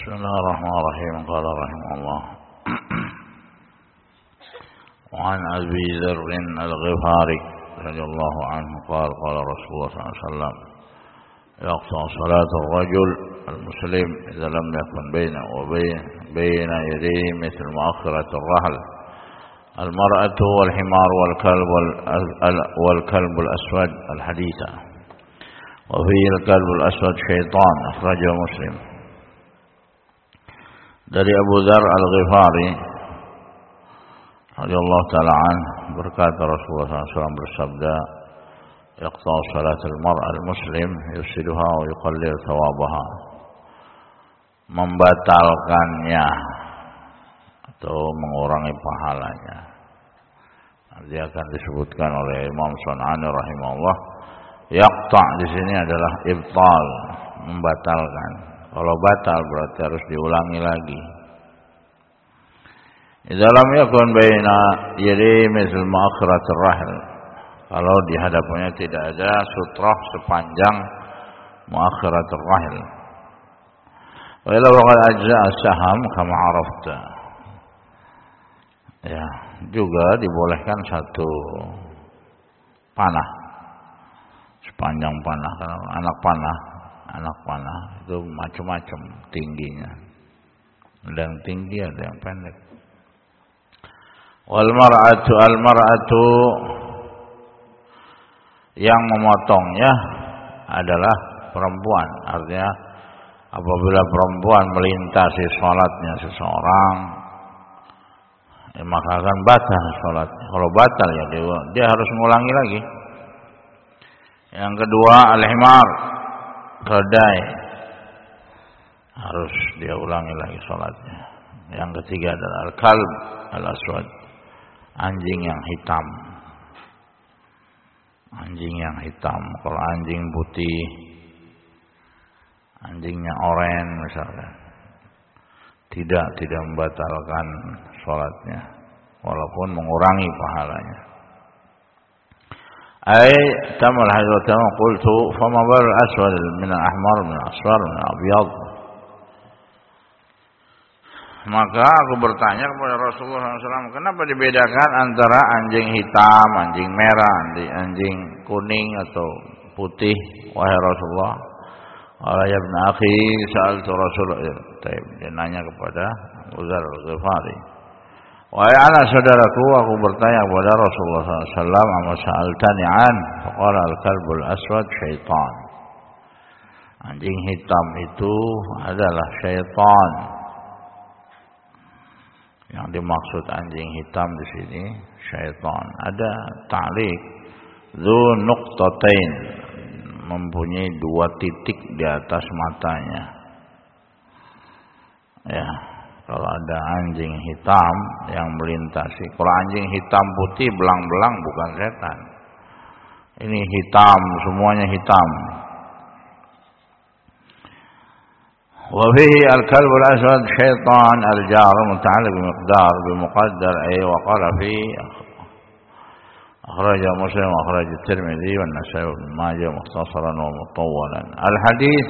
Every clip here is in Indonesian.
بسم الله الرحمن الرحيم. قال رحمه الله: وعن أبي ذر الغفاري رضي الله عنه قال: قال رسول الله صلى الله عليه وسلم: يقطع صلاة الرجل المسلم إذا لم يكن بينه وبين يديه مثل مؤخرة الرحل المرأة والحمار والكلب الأسود الحديث. وفيه الكلب الأسود شيطان. أخرجه مسلم. Dari Abu Dzar Al-Ghifari radhiyallahu ta'ala anhu berkata, Rasulullah SAW bersabda: yaqta'u salatal mar'al muslim yufsiduha wa yuqallil thawabaha. Membatalkannya atau mengurangi pahalanya. Nanti akan disebutkan oleh Imam Sun'ani rahimahullah. Yaqta' di sini adalah ibtal, membatalkan. Kalau batal berarti harus diulangi lagi. Idza lam yakun baina yadi misl ma'akhiratir rahl. Kalau di hadapannya tidak ada sutrah sepanjang muakhiratur rahl. Wa ila waqad ajza'a saham kama arafta. Ya, juga dibolehkan satu panah. Sepanjang panah, karena anak panah itu macam-macam tingginya. Ada yang tinggi, ada yang pendek. Wal mar'atu yang memotongnya adalah perempuan. Artinya apabila perempuan melintasi sholatnya seseorang, maka akan batal sholatnya. Kalau batal ya dia harus mengulangi lagi. Yang kedua, al-himar, keledai, harus dia ulangi lagi sholatnya. Yang ketiga adalah al-kalb al-aswad, anjing yang hitam. Anjing yang hitam. Kalau anjing putih, anjingnya oranye misalnya, tidak membatalkan sholatnya, walaupun mengurangi pahalanya. Ay tamal hadza qultu fama bal aswad min al-ahmar min al-asfar min al-abyad. Maka aku bertanya kepada Rasulullah SAW, kenapa dibedakan antara anjing hitam, anjing merah, anjing kuning atau putih, wahai Rasulullah? Qala ya ibn akhi sa'altu Rasulullah. Dia nanya kepada Abu Dzar Al-Ghifari. Wahai anak saudaraku, aku bertanya kepada Rasulullah SAW, amma sa'altani an, faqala al-kalbul aswad syaitan. Anjing hitam itu adalah syaitan. Yang dimaksud anjing hitam di sini syaitan. Ada ta'liq dzu nuqtatain, mempunyai 2 titik di atas matanya. Ya, kalau ada anjing hitam yang melintasi, kalau anjing hitam putih belang-belang bukan setan. Ini hitam, semuanya hitam. Wa fihi al-kalb al-aswad syaitan al-jar muta'alliq bimuqaddar ay wa qala fi akhraja Muslim wa akhraja Tirmidzi wa Nasa'i wa Ibn Majah mukhtasaran wa mutawwalan. Al-hadis,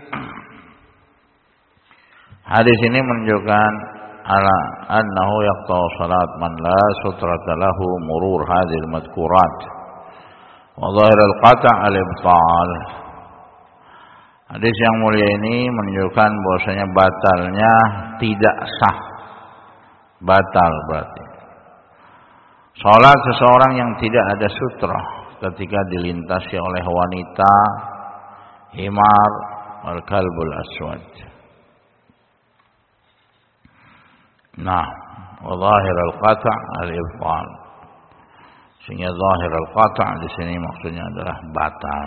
hadis ini menunjukkan ala annahu yaqta'u salat man la sutrata lahu murur hadhil madhkurat wa dhahir al-qata' al-ibtal. Hadis yang mulia ini menunjukkan bahwasanya batalnya tidak sah. Batal berarti salat seseorang yang tidak ada sutra ketika dilintasi oleh wanita, himar, al-kalbul aswad. Nah, wa zahir al-qata' al-ibtal. Sehingga zahir al-qata' di sini maksudnya adalah batal.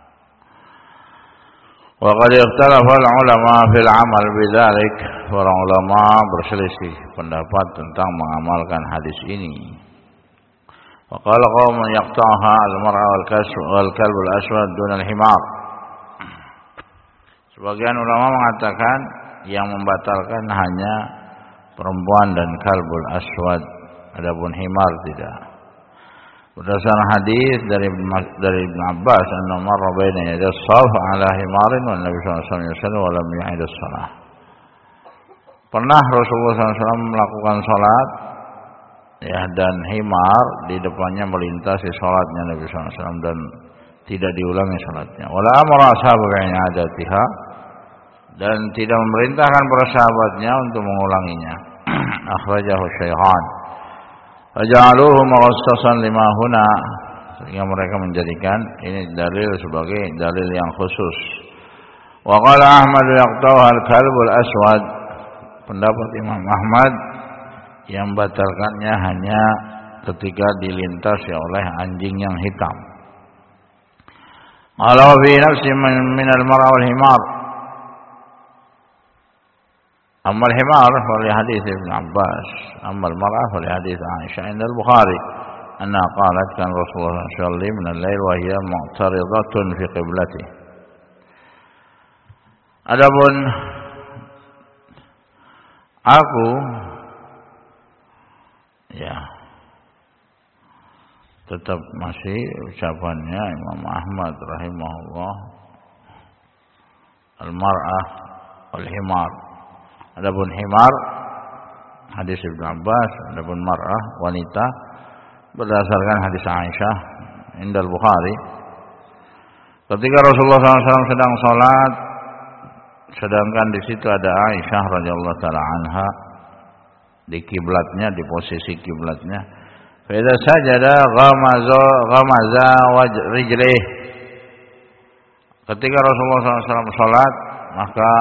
Wa qad ikhtalafa al-ulama fil 'amal bidzalik. Para ulama berselisih pendapat tentang mengamalkan hadis ini. Wa qala qaumun yaqta'uha al-mar'a wal-kalb al-aswad dun al-himar. Sebagian ulama mengatakan yang membatalkan hanya perempuan dan kalbul aswad, adapun himar tidak. Berdasarkan hadis dari Ibn Abbas, anna marra baina yaday as-saf ala himarin wa Nabi sallallahu alaihi wasallam wa lam yu'id as-salah. Pernah Rasulullah SAW melakukan sholat, ya, dan himar di depannya melintasi sholatnya Nabi SAW dan tidak diulangi sholatnya. Wala amara ashabahu adatiha, dan tidak memerintahkan para sahabatnya untuk mengulanginya. Akhrajahu Shaykhan. Faja'aluhu mukhassasan lima huna, sehingga mereka menjadikan ini dalil sebagai dalil yang khusus. Wa qala Ahmad yaqta'uha al-kalbul aswad. Pendapat Imam Ahmad yang batalkannya hanya ketika dilintasi oleh anjing yang hitam. Kalau fi nafsi min al-mar'a wal himar. Amma al-himar fa li hadits Ibn Abbas, amma al-mar'a fa li hadits Aisyah inda al-Bukhari anna qalat kan Rasulullah sallallahu alaihi wasallam min al-lail wa hiya mu'taridatun fi qiblatihi. Adapun aku, ya, tetap masih ucapannya Imam Ahmad rahimahullah, al-mar'ah wal himar. Adapun himar hadis Ibnu Abbas, adapun mar'ah wanita berdasarkan hadis Aisyah indal Bukhari. Ketika Rasulullah SAW sedang salat, sedangkan di situ ada Aisyah radhiyallahu taala anha di kiblatnya, di posisi kiblatnya. Fa idza sajada ghamaza rijlih. Ketika Rasulullah SAW salat, maka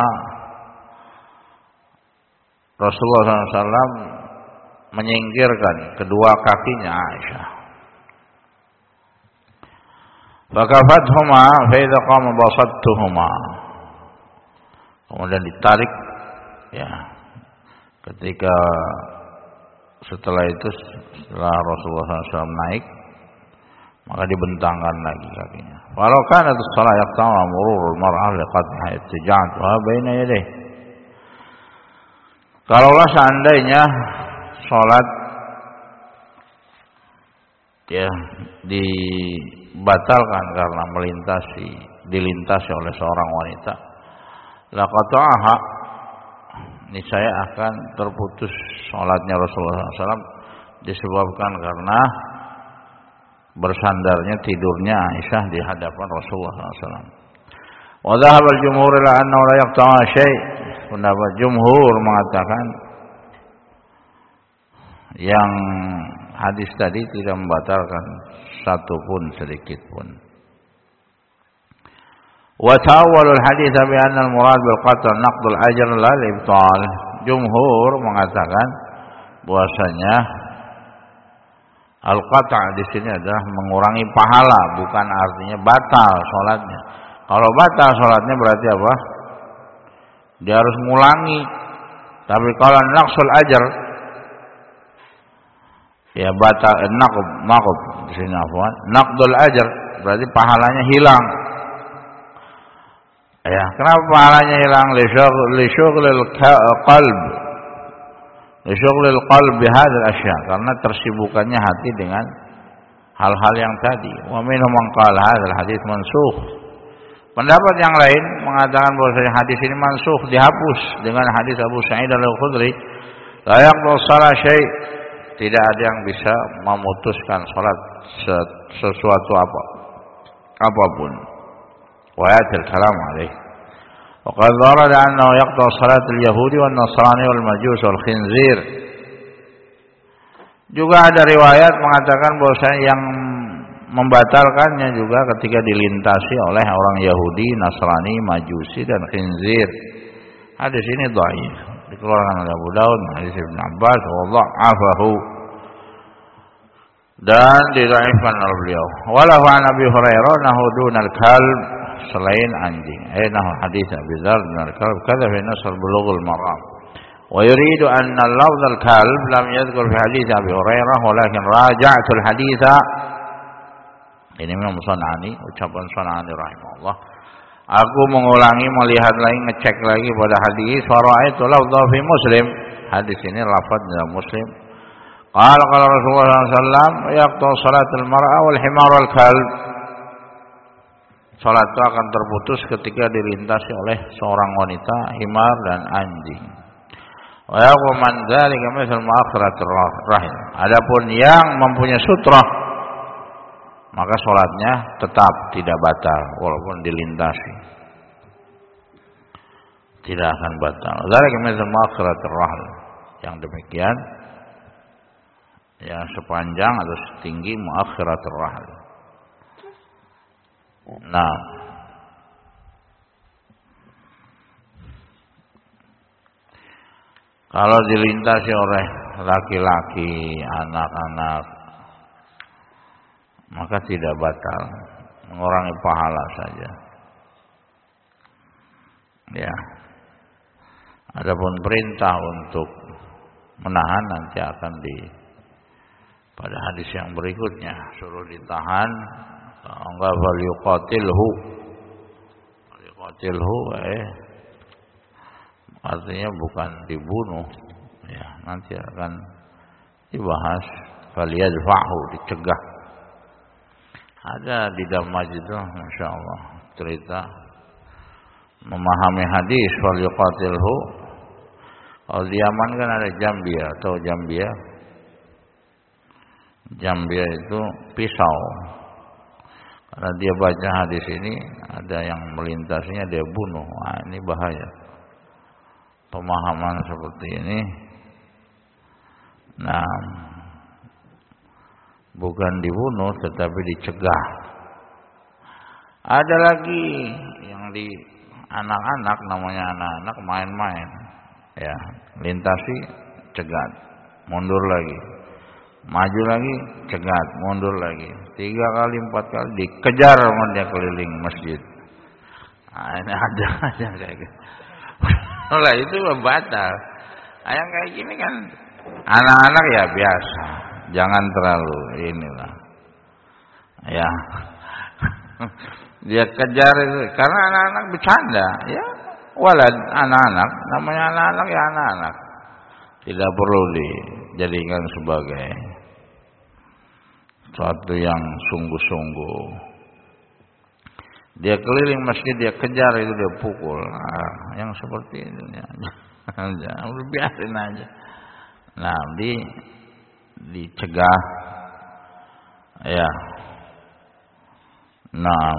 Rasulullah SAW menyingkirkan kedua kakinya Aisyah. Fakafathuma fa idza qama basattuhuma. Kemudian ditarik, ya, ketika setelah itu, setelah Rasulullah SAW naik, maka dibentangkan lagi kakinya. Walau kanat as-salat yaqta'u mururul mar'ah liqat'iha ittija'tuha baina yadayhi. Kalaulah seandainya salat, ya, dibatalkan karena dilintasi oleh seorang wanita, laqata'aha, niscaya akan terputus salatnya Rasulullah SAW disebabkan karena bersandarnya tidurnya Aisyah di hadapan Rasulullah SAW. Wa dhahaba al-jumhur ila annahu la yaqta'a syai'. Pendapat jumhur mengatakan yang hadis tadi tidak membatalkan satu pun, sedikit pun. Wa ta'awwalul hadits bi anna al-murad bil qat' naqdul ajr la ibtal. Jumhur mengatakan bahwasanya al-qat' di sini adalah mengurangi pahala, bukan artinya batal salatnya. Kalau batal salatnya berarti apa? Dia harus mengulangi. Tapi kalau naqsul ajr, ya batal, naqd di sini afwan, naqdul ajr berarti pahalanya hilang. Ya, kenapa pahalanya hilang? Li syughlil qalb. Li syughlil qalb bihadzal asya, karena tersibukannya hati dengan hal-hal yang tadi. Wa minhum man qala hadzal hadits mansukh. Pendapat yang lain mengatakan bahwa hadis ini mansukh, dihapus dengan hadis Abu Sa'id Al-Khudri, la yaqdu shalah syai', tidak ada yang bisa memutuskan salat sesuatu apapun. Wa yatil kalam alaih. Wa qad warada annahu yaqdu salat al-yahudi wan nasrani wal majus wal khinzir. Juga ada riwayat mengatakan bahwasanya yang membatalkannya juga ketika dilintasi oleh orang Yahudi, Nasrani, Majusi dan khinzir. Hadis ini dhaif, dikeluarkan oleh Abu Daud, hadis Ibn Abbas, wallahu afahu, dan didhaifkan oleh beliau. Walahu an Abi Hurairah nahu dunal kalb, selain anjing. Nahu hadis Abi Dzar dunal kalb kadza fi nasr bulughul maram. Wa yuridu anna lafz al-kalb lam yadhkur fi hadis Abi Hurairah walakin raja'tu al-haditha. Ini Imam San'ani, ucapan San'ani rahimahullah. Aku mengulangi, melihat lagi, ngecek lagi pada hadis. Fara'aitu lafdha fi Muslim. Hadis ini lafaz dalam Muslim. Qala Rasulullah sallallahu alaihi wasallam yaqta salatul mar'a wal himar wal kalb. Salat itu akan terputus ketika dilintasi oleh seorang wanita, himar dan anjing. Wa yaqum man dzalika misal mu'akhiratir rahim. Adapun yang mempunyai sutrah maka salatnya tetap tidak batal walaupun dilintasi. Tidak akan batal. Dzalika misal mu'akhiratir rahim. Yang demikian yang sepanjang atau setinggi mu'akhiratir rahim. Nah, kalau dilintasi oleh laki-laki, anak-anak, maka tidak batal, mengurangi pahala saja. Ya. Adapun perintah untuk menahan nanti akan pada hadis yang berikutnya, suruh ditahan, enggak falyuqatilhu. Falyuqatilhu artinya bukan dibunuh, ya, nanti akan dibahas falyadfa'hu, dicegah. Ada di dalam majid itu, masya Allah, cerita memahami hadis falyuqatilhu. Kalau di Yaman kan ada jambia atau jambia. Jambia itu pisau. Karena dia baca hadis ini, ada yang melintasinya dia bunuh. Nah, ini bahaya. Pemahaman seperti ini, nah, bukan dibunuh tetapi dicegah. Ada lagi yang di anak-anak, namanya anak-anak main-main, ya, lintasi, cegat, mundur lagi, maju lagi, cegat, mundur lagi, 3 kali 4 kali dikejar sama dia keliling masjid. Nah, ini ada kayak gitu. Lah itu batal. Yang kayak gini kan anak-anak ya biasa, jangan terlalu inilah. Ya. Dia kejar itu karena anak-anak bercanda, ya. Walad anak-anak, namanya anak-anak ya anak-anak. Tidak perlu dijadikan sebagai suatu yang sungguh-sungguh. Dia keliling masjid, dia kejar itu, dia pukul. Nah, yang seperti itu ya. Jangan biarin aja. Nah, dicegah. Ya. Nah,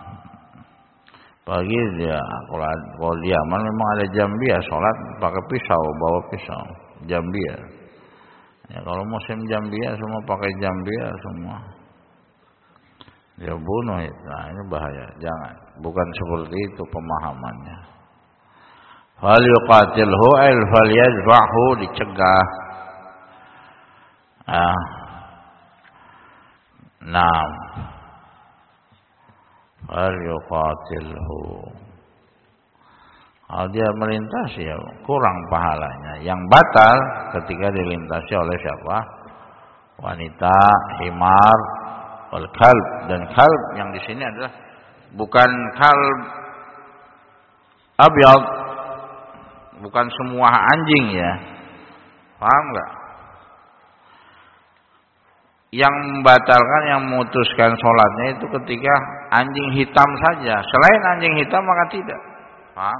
pagi dia kalau dia memang ada jambia, sholat pakai pisau, bawa pisau, jambia. Ya, kalau musim jambia semua pakai jambia semua. Dia bunuh itu. Nah, ini bahaya. Jangan. Bukan seperti itu pemahamannya. Fal yuqatilhu al falyadfa'hu, dicegah. Nah. Fal yuqatilhu. Kalau dia melintasi ya kurang pahalanya. Yang batal ketika dilintasi oleh siapa? Wanita, himar, wal kalb. Dan kalb yang di sini adalah bukan kalb abyad, bukan semua anjing ya. Paham enggak? Yang membatalkan, yang memutuskan sholatnya itu ketika anjing hitam saja. Selain anjing hitam maka tidak. Paham?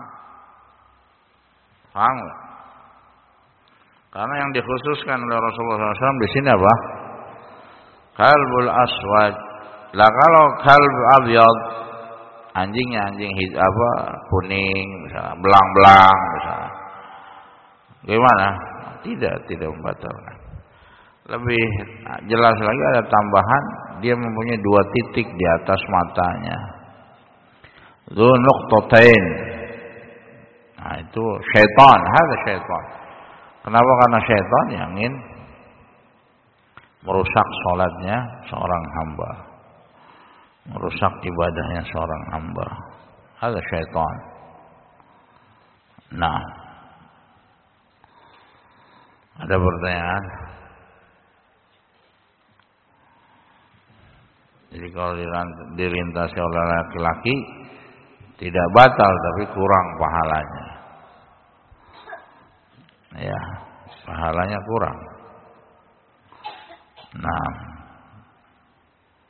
Paham enggak? Karena yang dikhususkan oleh Rasulullah SAW di sini apa? Kalbul aswad. Lah kalau kalb abyad, anjingnya anjing kuning misalnya, belang-belang misalnya. Gimana? Tidak membatalkan. Lebih jelas lagi ada tambahan, dia mempunyai 2 titik di atas matanya. Dzu nuqtatain. Nah, itu syaitan, ada syaitan. Kenapa? Karena syaitan yang ingin merusak sholatnya seorang hamba, merusak ibadahnya seorang hamba. Ada syaitan. Nah, ada pertanyaan? Jadi kalau dilintasi oleh laki-laki tidak batal tapi kurang pahalanya. Ya, pahalanya kurang. Nah,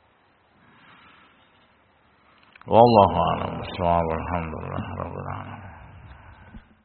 wallahu a'lam bishawab. Alhamdulillah rabbil alamin.